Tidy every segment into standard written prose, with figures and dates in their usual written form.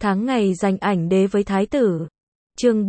Tháng ngày giành ảnh đế với thái tử. Chương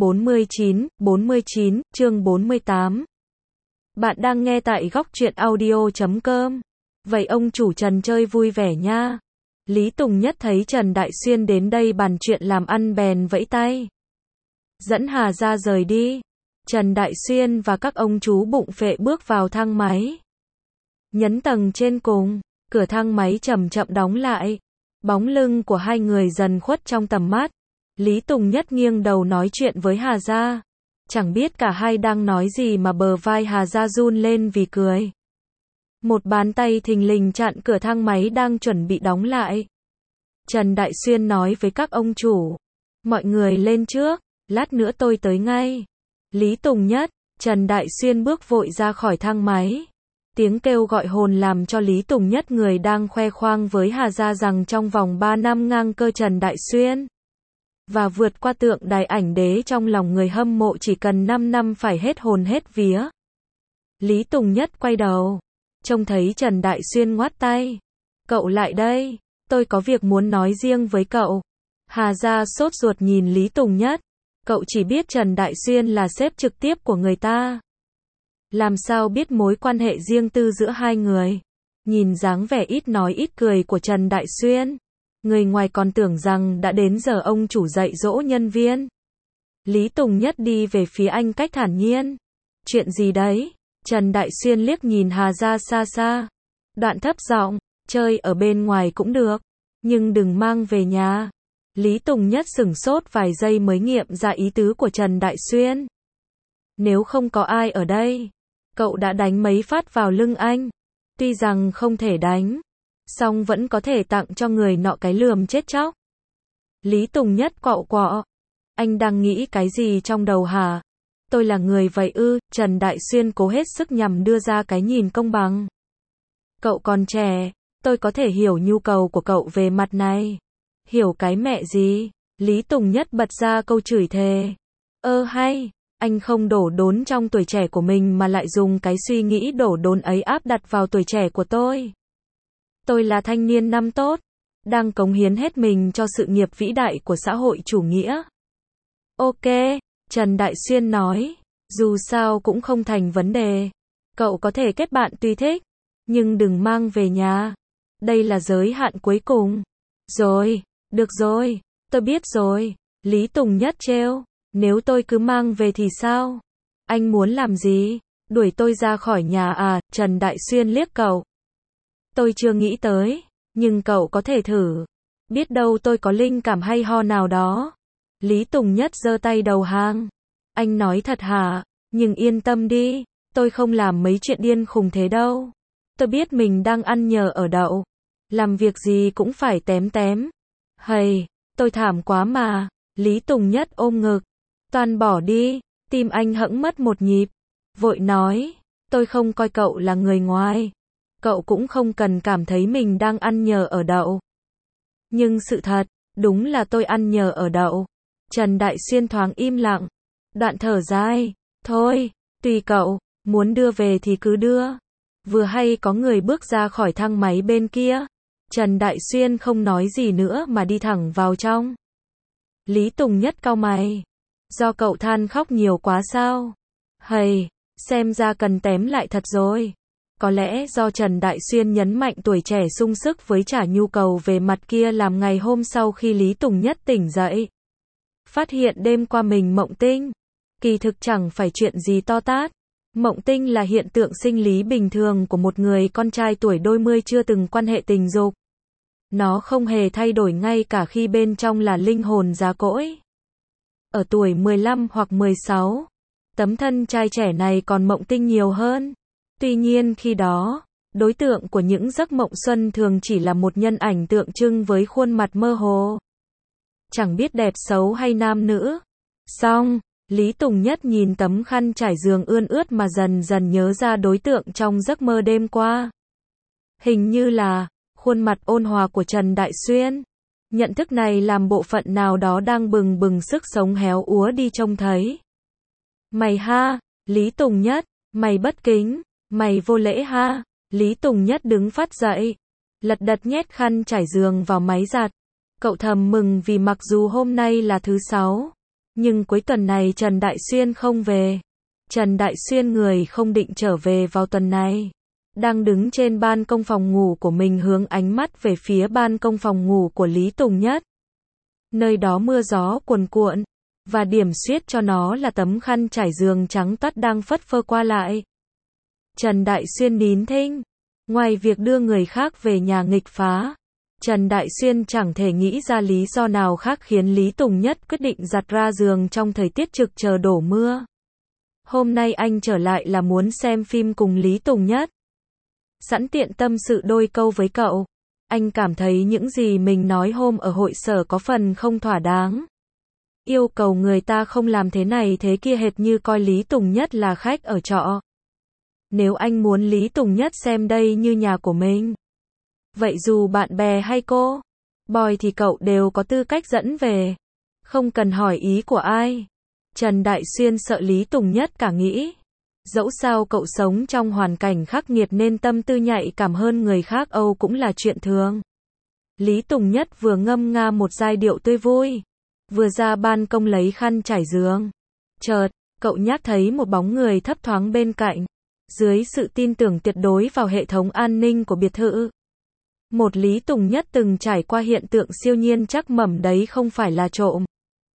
49, chương 48. Bạn đang nghe tại góc truyện audio.com. Vậy ông chủ Trần chơi vui vẻ nha. Lý Tùng Nhất thấy Trần Đại Xuyên đến đây bàn chuyện làm ăn bèn vẫy tay. Dẫn Hà ra rời đi. Trần Đại Xuyên và các ông chú bụng phệ bước vào thang máy. Nhấn tầng trên cùng, cửa thang máy chậm chậm đóng lại. Bóng lưng của hai người dần khuất trong tầm mắt. Lý Tùng Nhất nghiêng đầu nói chuyện với Hà Gia. Chẳng biết cả hai đang nói gì mà bờ vai Hà Gia run lên vì cười. Một bàn tay thình lình chặn cửa thang máy đang chuẩn bị đóng lại. Trần Đại Xuyên nói với các ông chủ. Mọi người lên trước, lát nữa tôi tới ngay. Lý Tùng Nhất, Trần Đại Xuyên bước vội ra khỏi thang máy. Tiếng kêu gọi hồn làm cho Lý Tùng Nhất người đang khoe khoang với Hà Gia rằng trong vòng 3 năm ngang cơ Trần Đại Xuyên và vượt qua tượng đài ảnh đế trong lòng người hâm mộ chỉ cần 5 năm phải hết hồn hết vía. Lý Tùng Nhất quay đầu, trông thấy Trần Đại Xuyên ngoắt tay. Cậu lại đây, tôi có việc muốn nói riêng với cậu. Hà Gia sốt ruột nhìn Lý Tùng Nhất. Cậu chỉ biết Trần Đại Xuyên là sếp trực tiếp của người ta. Làm sao biết mối quan hệ riêng tư giữa hai người? Nhìn dáng vẻ ít nói ít cười của Trần Đại Xuyên, người ngoài còn tưởng rằng đã đến giờ ông chủ dạy dỗ nhân viên. Lý Tùng Nhất đi về phía anh cách thản nhiên. Chuyện gì đấy? Trần Đại Xuyên liếc nhìn Hà Gia xa xa. Đoạn thấp giọng, chơi ở bên ngoài cũng được, nhưng đừng mang về nhà. Lý Tùng Nhất sửng sốt vài giây mới nghiệm ra ý tứ của Trần Đại Xuyên. Nếu không có ai ở đây, cậu đã đánh mấy phát vào lưng anh. Tuy rằng không thể đánh, song vẫn có thể tặng cho người nọ cái lườm chết chóc. Lý Tùng Nhất quạo quọ. Anh đang nghĩ cái gì trong đầu hả? Tôi là người vậy ư? Trần Đại Xuyên cố hết sức nhằm đưa ra cái nhìn công bằng. Cậu còn trẻ, tôi có thể hiểu nhu cầu của cậu về mặt này. Hiểu cái mẹ gì? Lý Tùng Nhất bật ra câu chửi thề. Hay, anh không đổ đốn trong tuổi trẻ của mình mà lại dùng cái suy nghĩ đổ đốn ấy áp đặt vào tuổi trẻ của tôi. Tôi là thanh niên năm tốt, đang cống hiến hết mình cho sự nghiệp vĩ đại của xã hội chủ nghĩa. Ok, Trần Đại Xuyên nói, dù sao cũng không thành vấn đề. Cậu có thể kết bạn tùy thích, nhưng đừng mang về nhà. Đây là giới hạn cuối cùng. Rồi, được rồi, tôi biết rồi. Lý Tùng Nhất trêu, nếu tôi cứ mang về thì sao? Anh muốn làm gì? Đuổi tôi ra khỏi nhà à? Trần Đại Xuyên liếc cậu. Tôi chưa nghĩ tới, nhưng cậu có thể thử. Biết đâu tôi có linh cảm hay ho nào đó. Lý Tùng Nhất giơ tay đầu hàng. Anh nói thật hả? Nhưng yên tâm đi, tôi không làm mấy chuyện điên khùng thế đâu. Tôi biết mình đang ăn nhờ ở đậu. Làm việc gì cũng phải tém tém. Hầy, tôi thảm quá mà. Lý Tùng Nhất ôm ngực. Toàn bỏ đi. Tim anh hẫng mất một nhịp. Vội nói, tôi không coi cậu là người ngoài. Cậu cũng không cần cảm thấy mình đang ăn nhờ ở đậu. Nhưng sự thật, đúng là tôi ăn nhờ ở đậu. Trần Đại Xuyên thoáng im lặng. Đoạn thở dài. Thôi, tùy cậu, muốn đưa về thì cứ đưa. Vừa hay có người bước ra khỏi thang máy bên kia. Trần Đại Xuyên không nói gì nữa mà đi thẳng vào trong. Lý Tùng Nhất cau mày. Do cậu than khóc nhiều quá sao? Hầy, xem ra cần tém lại thật rồi. Có lẽ do Trần Đại Xuyên nhấn mạnh tuổi trẻ sung sức với trả nhu cầu về mặt kia làm ngày hôm sau khi Lý Tùng Nhất tỉnh dậy. Phát hiện đêm qua mình mộng tinh. Kỳ thực chẳng phải chuyện gì to tát. Mộng tinh là hiện tượng sinh lý bình thường của một người con trai tuổi đôi mươi chưa từng quan hệ tình dục. Nó không hề thay đổi ngay cả khi bên trong là linh hồn già cỗi. Ở tuổi 15 hoặc 16, tấm thân trai trẻ này còn mộng tinh nhiều hơn. Tuy nhiên khi đó, đối tượng của những giấc mộng xuân thường chỉ là một nhân ảnh tượng trưng với khuôn mặt mơ hồ. Chẳng biết đẹp xấu hay nam nữ. Xong, Lý Tùng Nhất nhìn tấm khăn trải giường ươn ướt mà dần dần nhớ ra đối tượng trong giấc mơ đêm qua. Hình như là khuôn mặt ôn hòa của Trần Đại Xuyên. Nhận thức này làm bộ phận nào đó đang bừng bừng sức sống héo úa đi trông thấy. Mày ha, Lý Tùng Nhất, mày bất kính, mày vô lễ ha. Lý Tùng Nhất đứng phát dậy, lật đật nhét khăn trải giường vào máy giặt. Cậu thầm mừng vì mặc dù hôm nay là thứ Sáu, nhưng cuối tuần này Trần Đại Xuyên không về. Trần Đại Xuyên người không định trở về vào tuần này. Đang đứng trên ban công phòng ngủ của mình hướng ánh mắt về phía ban công phòng ngủ của Lý Tùng Nhất. Nơi đó mưa gió cuồn cuộn, và điểm xuyết cho nó là tấm khăn trải giường trắng toát đang phất phơ qua lại. Trần Đại Xuyên nín thinh. Ngoài việc đưa người khác về nhà nghịch phá, Trần Đại Xuyên chẳng thể nghĩ ra lý do nào khác khiến Lý Tùng Nhất quyết định giặt ra giường trong thời tiết trực chờ đổ mưa. Hôm nay anh trở lại là muốn xem phim cùng Lý Tùng Nhất. Sẵn tiện tâm sự đôi câu với cậu. Anh cảm thấy những gì mình nói hôm ở hội sở có phần không thỏa đáng. Yêu cầu người ta không làm thế này thế kia hệt như coi Lý Tùng Nhất là khách ở trọ. Nếu anh muốn Lý Tùng Nhất xem đây như nhà của mình, vậy dù bạn bè hay cô boy thì cậu đều có tư cách dẫn về. Không cần hỏi ý của ai. Trần Đại Xuyên sợ Lý Tùng Nhất cả nghĩ. Dẫu sao cậu sống trong hoàn cảnh khắc nghiệt nên tâm tư nhạy cảm hơn người khác Âu cũng là chuyện thường. Lý Tùng Nhất vừa ngâm nga một giai điệu tươi vui, vừa ra ban công lấy khăn trải giường. Chợt, cậu nhát thấy một bóng người thấp thoáng bên cạnh. Dưới sự tin tưởng tuyệt đối vào hệ thống an ninh của biệt thự, một Lý Tùng Nhất từng trải qua hiện tượng siêu nhiên chắc mẩm đấy không phải là trộm,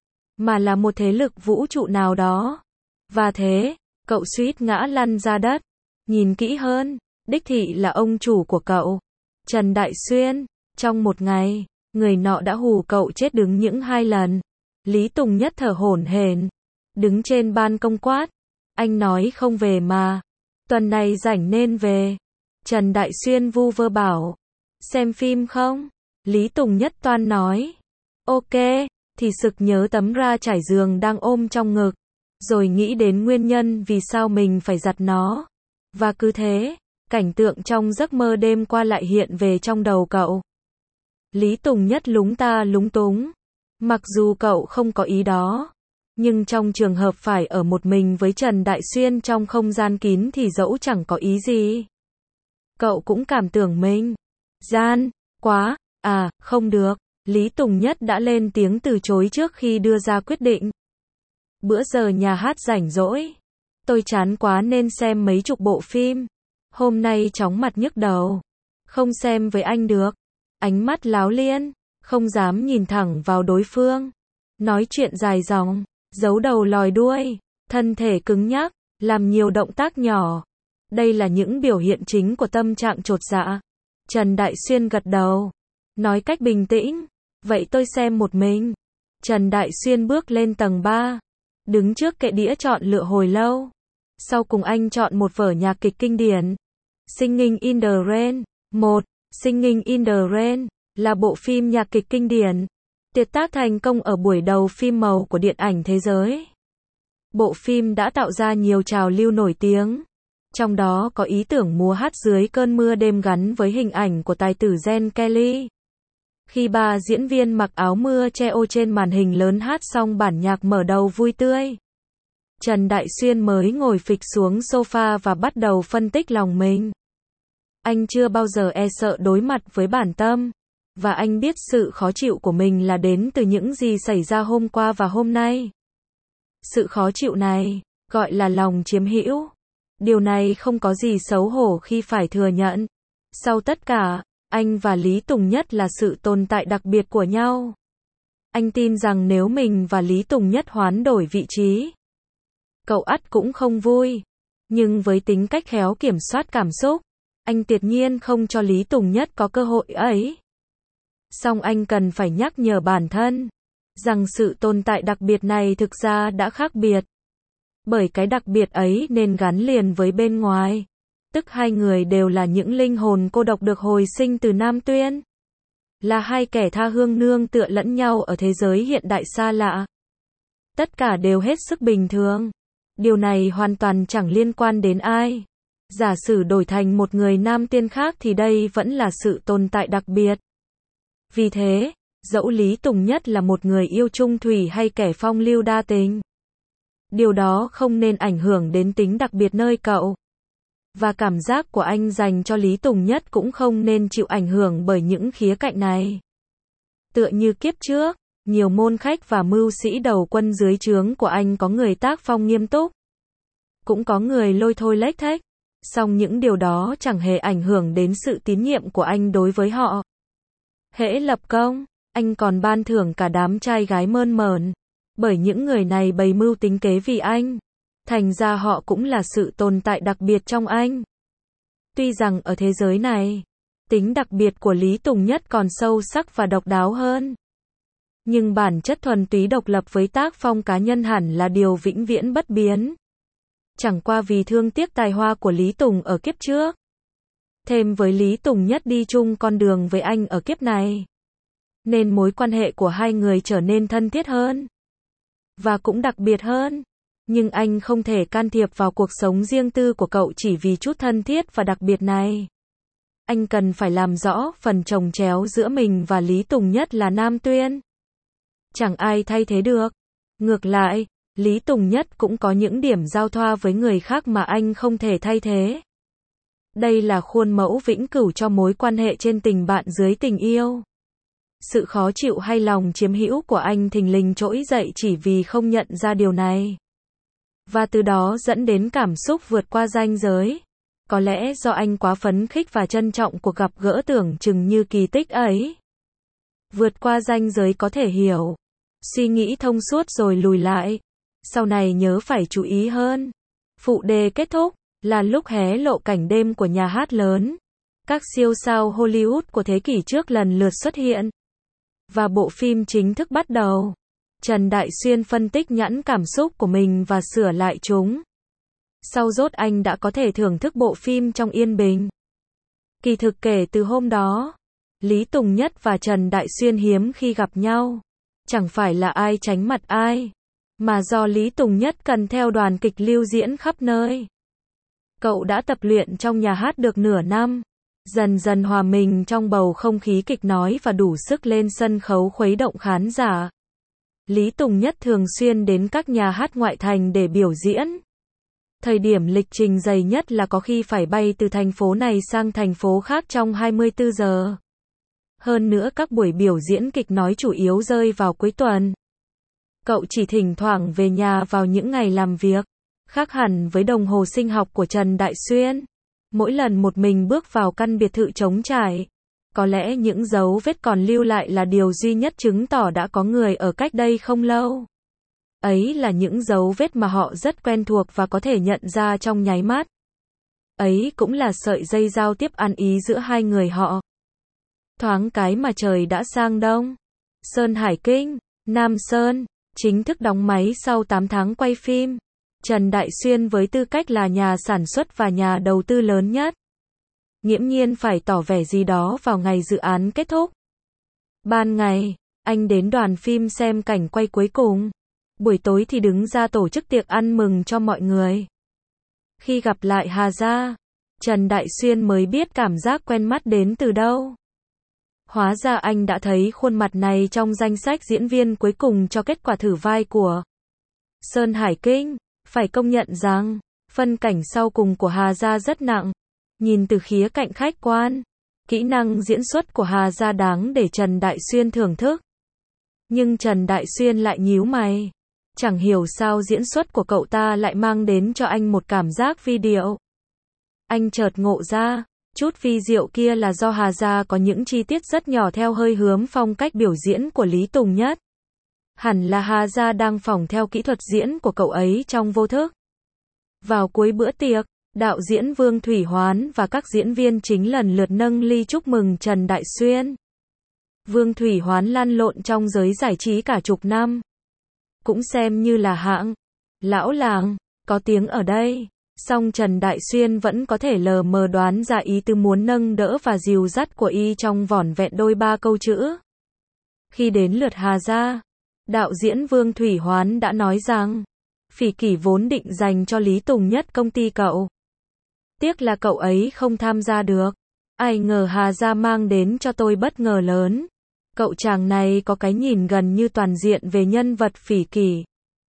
mà là một thế lực vũ trụ nào đó. Và thế, cậu suýt ngã lăn ra đất. Nhìn kỹ hơn, đích thị là ông chủ của cậu, Trần Đại Xuyên. Trong một ngày, người nọ đã hù cậu chết đứng những 2 lần. Lý Tùng Nhất thở hổn hển, đứng trên ban công quát. Anh nói không về mà. Tuần này rảnh nên về. Trần Đại Xuyên vu vơ bảo. Xem phim không? Lý Tùng Nhất toan nói. Ok, thì sực nhớ tấm ra trải giường đang ôm trong ngực. Rồi nghĩ đến nguyên nhân vì sao mình phải giặt nó. Và cứ thế, cảnh tượng trong giấc mơ đêm qua lại hiện về trong đầu cậu. Lý Tùng Nhất lúng ta lúng túng. Mặc dù cậu không có ý đó, nhưng trong trường hợp phải ở một mình với Trần Đại Xuyên trong không gian kín thì dẫu chẳng có ý gì, cậu cũng cảm tưởng mình gian quá. À, không được. Lý Tùng Nhất đã lên tiếng từ chối trước khi đưa ra quyết định. Bữa giờ nhà hát rảnh rỗi, tôi chán quá nên xem mấy chục bộ phim. Hôm nay chóng mặt nhức đầu, không xem với anh được. Ánh mắt láo liên, không dám nhìn thẳng vào đối phương. Nói chuyện dài dòng, giấu đầu lòi đuôi, thân thể cứng nhắc, làm nhiều động tác nhỏ. Đây là những biểu hiện chính của tâm trạng chột dạ. Trần Đại Xuyên gật đầu, nói cách bình tĩnh. Vậy tôi xem một mình. Trần Đại Xuyên bước lên tầng 3, đứng trước kệ đĩa chọn lựa hồi lâu. Sau cùng anh chọn một vở nhạc kịch kinh điển, Singing in the Rain. Singing in the Rain là bộ phim nhạc kịch kinh điển, tuyệt tác thành công ở buổi đầu phim màu của điện ảnh thế giới. Bộ phim đã tạo ra nhiều trào lưu nổi tiếng, trong đó có ý tưởng múa hát dưới cơn mưa đêm gắn với hình ảnh của tài tử Gene Kelly. Khi 3 diễn viên mặc áo mưa che ô trên màn hình lớn hát xong bản nhạc mở đầu vui tươi, Trần Đại Xuyên mới ngồi phịch xuống sofa và bắt đầu phân tích lòng mình. Anh chưa bao giờ e sợ đối mặt với bản tâm, và anh biết sự khó chịu của mình là đến từ những gì xảy ra hôm qua và hôm nay. Sự khó chịu này, gọi là lòng chiếm hữu. Điều này không có gì xấu hổ khi phải thừa nhận. Sau tất cả, anh và Lý Tùng Nhất là sự tồn tại đặc biệt của nhau. Anh tin rằng nếu mình và Lý Tùng Nhất hoán đổi vị trí, cậu ắt cũng không vui. Nhưng với tính cách khéo kiểm soát cảm xúc, anh tuyệt nhiên không cho Lý Tùng Nhất có cơ hội ấy. Song anh cần phải nhắc nhở bản thân rằng sự tồn tại đặc biệt này thực ra đã khác biệt. Bởi cái đặc biệt ấy nên gắn liền với bên ngoài. Tức hai người đều là những linh hồn cô độc được hồi sinh từ Nam Tuyên. Là hai kẻ tha hương nương tựa lẫn nhau ở thế giới hiện đại xa lạ. Tất cả đều hết sức bình thường. Điều này hoàn toàn chẳng liên quan đến ai. Giả sử đổi thành một người nam tiên khác thì đây vẫn là sự tồn tại đặc biệt. Vì thế, dẫu Lý Tùng Nhất là một người yêu chung thủy hay kẻ phong lưu đa tình, điều đó không nên ảnh hưởng đến tính đặc biệt nơi cậu. Và cảm giác của anh dành cho Lý Tùng Nhất cũng không nên chịu ảnh hưởng bởi những khía cạnh này. Tựa như kiếp trước, nhiều môn khách và mưu sĩ đầu quân dưới trướng của anh có người tác phong nghiêm túc, cũng có người lôi thôi lếch thếch, song những điều đó chẳng hề ảnh hưởng đến sự tín nhiệm của anh đối với họ. Hễ lập công, anh còn ban thưởng cả đám trai gái mơn mởn, bởi những người này bày mưu tính kế vì anh. Thành ra họ cũng là sự tồn tại đặc biệt trong anh. Tuy rằng ở thế giới này, tính đặc biệt của Lý Tùng Nhất còn sâu sắc và độc đáo hơn. Nhưng bản chất thuần túy độc lập với tác phong cá nhân hẳn là điều vĩnh viễn bất biến. Chẳng qua vì thương tiếc tài hoa của Lý Tùng ở kiếp trước. Thêm với Lý Tùng Nhất đi chung con đường với anh ở kiếp này. Nên mối quan hệ của hai người trở nên thân thiết hơn. Và cũng đặc biệt hơn. Nhưng anh không thể can thiệp vào cuộc sống riêng tư của cậu chỉ vì chút thân thiết và đặc biệt này. Anh cần phải làm rõ phần chồng chéo giữa mình và Lý Tùng Nhất là Nam Tuyên. Chẳng ai thay thế được. Ngược lại, Lý Tùng Nhất cũng có những điểm giao thoa với người khác mà anh không thể thay thế. Đây là khuôn mẫu vĩnh cửu cho mối quan hệ trên tình bạn dưới tình yêu. Sự khó chịu hay lòng chiếm hữu của anh thình lình trỗi dậy chỉ vì không nhận ra điều này. Và từ đó dẫn đến cảm xúc vượt qua ranh giới. Có lẽ do anh quá phấn khích và trân trọng cuộc gặp gỡ tưởng chừng như kỳ tích ấy. Vượt qua ranh giới có thể hiểu. Suy nghĩ thông suốt rồi lùi lại. Sau này nhớ phải chú ý hơn. Phụ đề kết thúc là lúc hé lộ cảnh đêm của nhà hát lớn. Các siêu sao Hollywood của thế kỷ trước lần lượt xuất hiện. Và bộ phim chính thức bắt đầu. Trần Đại Xuyên phân tích nhãn cảm xúc của mình và sửa lại chúng. Sau rốt anh đã có thể thưởng thức bộ phim trong yên bình. Kỳ thực kể từ hôm đó, Lý Tùng Nhất và Trần Đại Xuyên hiếm khi gặp nhau. Chẳng phải là ai tránh mặt ai, mà do Lý Tùng Nhất cần theo đoàn kịch lưu diễn khắp nơi. Cậu đã tập luyện trong nhà hát được nửa năm, dần dần hòa mình trong bầu không khí kịch nói và đủ sức lên sân khấu khuấy động khán giả. Lý Tùng Nhất thường xuyên đến các nhà hát ngoại thành để biểu diễn. Thời điểm lịch trình dày nhất là có khi phải bay từ thành phố này sang thành phố khác trong 24 giờ. Hơn nữa các buổi biểu diễn kịch nói chủ yếu rơi vào cuối tuần. Cậu chỉ thỉnh thoảng về nhà vào những ngày làm việc. Khác hẳn với đồng hồ sinh học của Trần Đại Xuyên. Mỗi lần một mình bước vào căn biệt thự trống trải. Có lẽ những dấu vết còn lưu lại là điều duy nhất chứng tỏ đã có người ở cách đây không lâu. Ấy là những dấu vết mà họ rất quen thuộc và có thể nhận ra trong nháy mắt. Ấy cũng là sợi dây giao tiếp ăn ý giữa hai người họ. Thoáng cái mà trời đã sang đông. Sơn Hải Kinh, Nam Sơn, chính thức đóng máy sau 8 tháng quay phim. Trần Đại Xuyên với tư cách là nhà sản xuất và nhà đầu tư lớn nhất. Nghiễm nhiên phải tỏ vẻ gì đó vào ngày dự án kết thúc. Ban ngày, anh đến đoàn phim xem cảnh quay cuối cùng. Buổi tối thì đứng ra tổ chức tiệc ăn mừng cho mọi người. Khi gặp lại Hà Gia, Trần Đại Xuyên mới biết cảm giác quen mắt đến từ đâu. Hóa ra anh đã thấy khuôn mặt này trong danh sách diễn viên cuối cùng cho kết quả thử vai của Sơn Hải Kinh. Phải công nhận rằng, phân cảnh sau cùng của Hà Gia rất nặng. Nhìn từ khía cạnh khách quan, kỹ năng diễn xuất của Hà Gia đáng để Trần Đại Xuyên thưởng thức. Nhưng Trần Đại Xuyên lại nhíu mày. Chẳng hiểu sao diễn xuất của cậu ta lại mang đến cho anh một cảm giác vi diệu. Anh chợt ngộ ra, chút vi diệu kia là do Hà Gia có những chi tiết rất nhỏ theo hơi hướng phong cách biểu diễn của Lý Tùng Nhất. Hẳn là Hà Gia đang phỏng theo kỹ thuật diễn của cậu ấy trong vô thức. Vào cuối bữa tiệc, đạo diễn Vương Thủy Hoán và các diễn viên chính lần lượt nâng ly chúc mừng Trần Đại Xuyên. Vương Thủy Hoán lăn lộn trong giới giải trí cả chục năm. Cũng xem như là hạng lão làng, có tiếng ở đây. Song Trần Đại Xuyên vẫn có thể lờ mờ đoán ra ý tứ muốn nâng đỡ và dìu dắt của y trong vỏn vẹn đôi ba câu chữ. Khi đến lượt Hà Gia, đạo diễn Vương Thủy Hoán đã nói rằng, Phỉ Kỷ vốn định dành cho Lý Tùng Nhất công ty cậu. Tiếc là cậu ấy không tham gia được. Ai ngờ Hà Gia mang đến cho tôi bất ngờ lớn. Cậu chàng này có cái nhìn gần như toàn diện về nhân vật Phỉ Kỷ.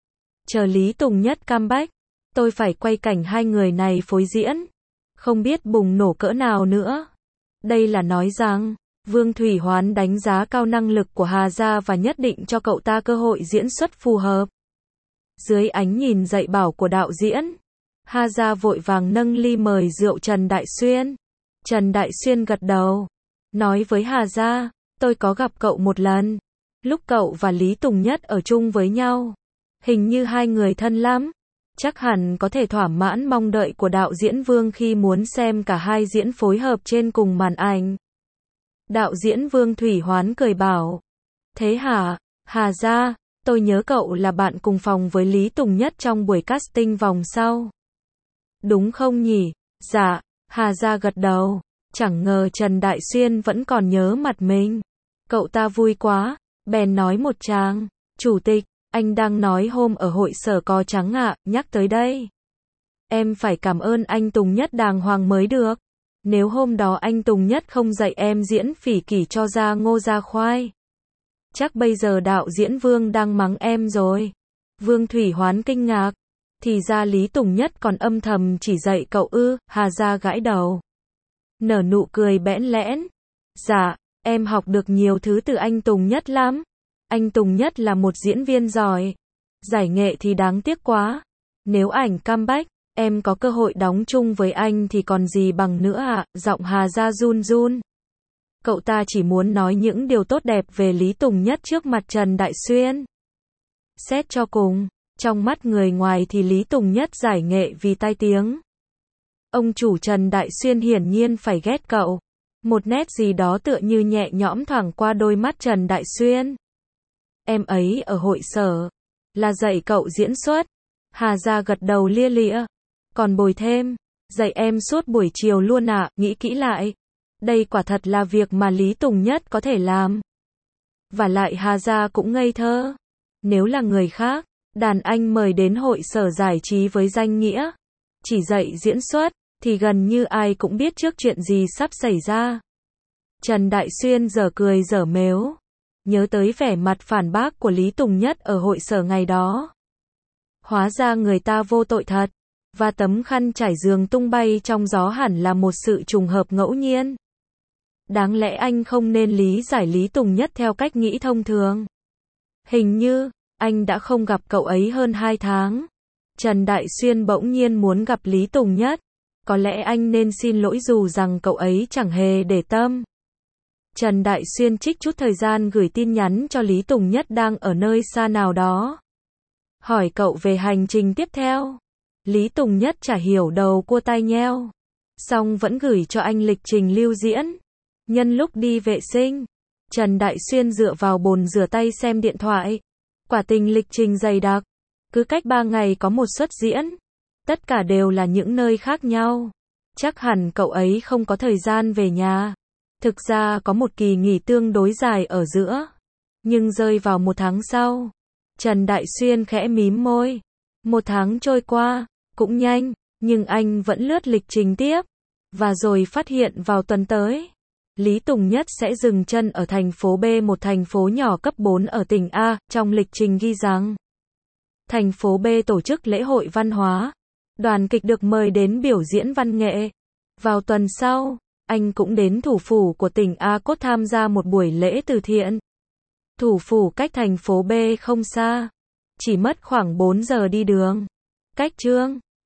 Chờ Lý Tùng Nhất comeback, tôi phải quay cảnh hai người này phối diễn. Không biết bùng nổ cỡ nào nữa. Đây là nói rằng, Vương Thủy Hoán đánh giá cao năng lực của Hà Gia và nhất định cho cậu ta cơ hội diễn xuất phù hợp. Dưới ánh nhìn dạy bảo của đạo diễn, Hà Gia vội vàng nâng ly mời rượu Trần Đại Xuyên. Trần Đại Xuyên gật đầu, nói với Hà Gia, tôi có gặp cậu một lần. Lúc cậu và Lý Tùng Nhất ở chung với nhau, hình như hai người thân lắm. Chắc hẳn có thể thỏa mãn mong đợi của đạo diễn Vương khi muốn xem cả hai diễn phối hợp trên cùng màn ảnh. Đạo diễn Vương Thủy Hoán cười bảo, thế hả, Hà Gia, tôi nhớ cậu là bạn cùng phòng với Lý Tùng Nhất trong buổi casting vòng sau. Đúng không nhỉ? Dạ, Hà Gia gật đầu, chẳng ngờ Trần Đại Xuyên vẫn còn nhớ mặt mình. Cậu ta vui quá, bèn nói một tràng, chủ tịch, anh đang nói hôm ở hội sở Cò Trắng ạ, nhắc tới đây. Em phải cảm ơn anh Tùng Nhất đàng hoàng mới được. Nếu hôm đó anh Tùng Nhất không dạy em diễn phỉ kỷ cho ra ngô ra khoai, chắc bây giờ đạo diễn Vương đang mắng em rồi. Vương Thủy Hoán kinh ngạc, thì ra Lý Tùng Nhất còn âm thầm chỉ dạy cậu ư? Hà Gia gãi đầu, nở nụ cười bẽn lẽn. Dạ, em học được nhiều thứ từ anh Tùng Nhất lắm. Anh Tùng Nhất là một diễn viên giỏi. Giải nghệ thì đáng tiếc quá. Nếu ảnh comeback, em có cơ hội đóng chung với anh thì còn gì bằng nữa ạ. Giọng Hà Gia run run. Cậu ta chỉ muốn nói những điều tốt đẹp về Lý Tùng Nhất trước mặt Trần Đại Xuyên. Xét cho cùng, trong mắt người ngoài thì Lý Tùng Nhất giải nghệ vì tai tiếng. Ông chủ Trần Đại Xuyên hiển nhiên phải ghét cậu. Một nét gì đó tựa như nhẹ nhõm thoảng qua đôi mắt Trần Đại Xuyên. Em ấy ở hội sở, là dạy cậu diễn xuất. Hà Gia gật đầu lia lịa. Còn bồi thêm, dạy em suốt buổi chiều luôn ạ, nghĩ kỹ lại. Đây quả thật là việc mà Lý Tùng Nhất có thể làm. Và lại Hà Gia cũng ngây thơ. Nếu là người khác, đàn anh mời đến hội sở giải trí với danh nghĩa chỉ dạy diễn xuất, thì gần như ai cũng biết trước chuyện gì sắp xảy ra. Trần Đại Xuyên giờ cười dở mếu, nhớ tới vẻ mặt phản bác của Lý Tùng Nhất ở hội sở ngày đó. Hóa ra người ta vô tội thật, và tấm khăn trải giường tung bay trong gió hẳn là một sự trùng hợp ngẫu nhiên. Đáng lẽ anh không nên lý giải Lý Tùng Nhất theo cách nghĩ thông thường. Hình như, anh đã không gặp cậu ấy hơn 2 tháng. Trần Đại Xuyên bỗng nhiên muốn gặp Lý Tùng Nhất. Có lẽ anh nên xin lỗi dù rằng cậu ấy chẳng hề để tâm. Trần Đại Xuyên trích chút thời gian gửi tin nhắn cho Lý Tùng Nhất đang ở nơi xa nào đó. Hỏi cậu về hành trình tiếp theo. Lý Tùng Nhất chả hiểu đầu cua tai nheo. Xong vẫn gửi cho anh lịch trình lưu diễn. Nhân lúc đi vệ sinh, Trần Đại Xuyên dựa vào bồn rửa tay xem điện thoại. Quả tình lịch trình dày đặc. Cứ cách 3 ngày có một suất diễn. Tất cả đều là những nơi khác nhau. Chắc hẳn cậu ấy không có thời gian về nhà. Thực ra có một kỳ nghỉ tương đối dài ở giữa. Nhưng rơi vào 1 tháng sau. Trần Đại Xuyên khẽ mím môi. 1 tháng trôi qua, cũng nhanh, nhưng anh vẫn lướt lịch trình tiếp. Và rồi phát hiện vào tuần tới, Lý Tùng Nhất sẽ dừng chân ở thành phố B, một thành phố nhỏ cấp 4 ở tỉnh A. Trong lịch trình ghi rằng, thành phố B tổ chức lễ hội văn hóa. Đoàn kịch được mời đến biểu diễn văn nghệ. Vào tuần sau, anh cũng đến thủ phủ của tỉnh A Cốt tham gia một buổi lễ từ thiện. Thủ phủ cách thành phố B không xa, chỉ mất khoảng 4 giờ đi đường. Cách Trương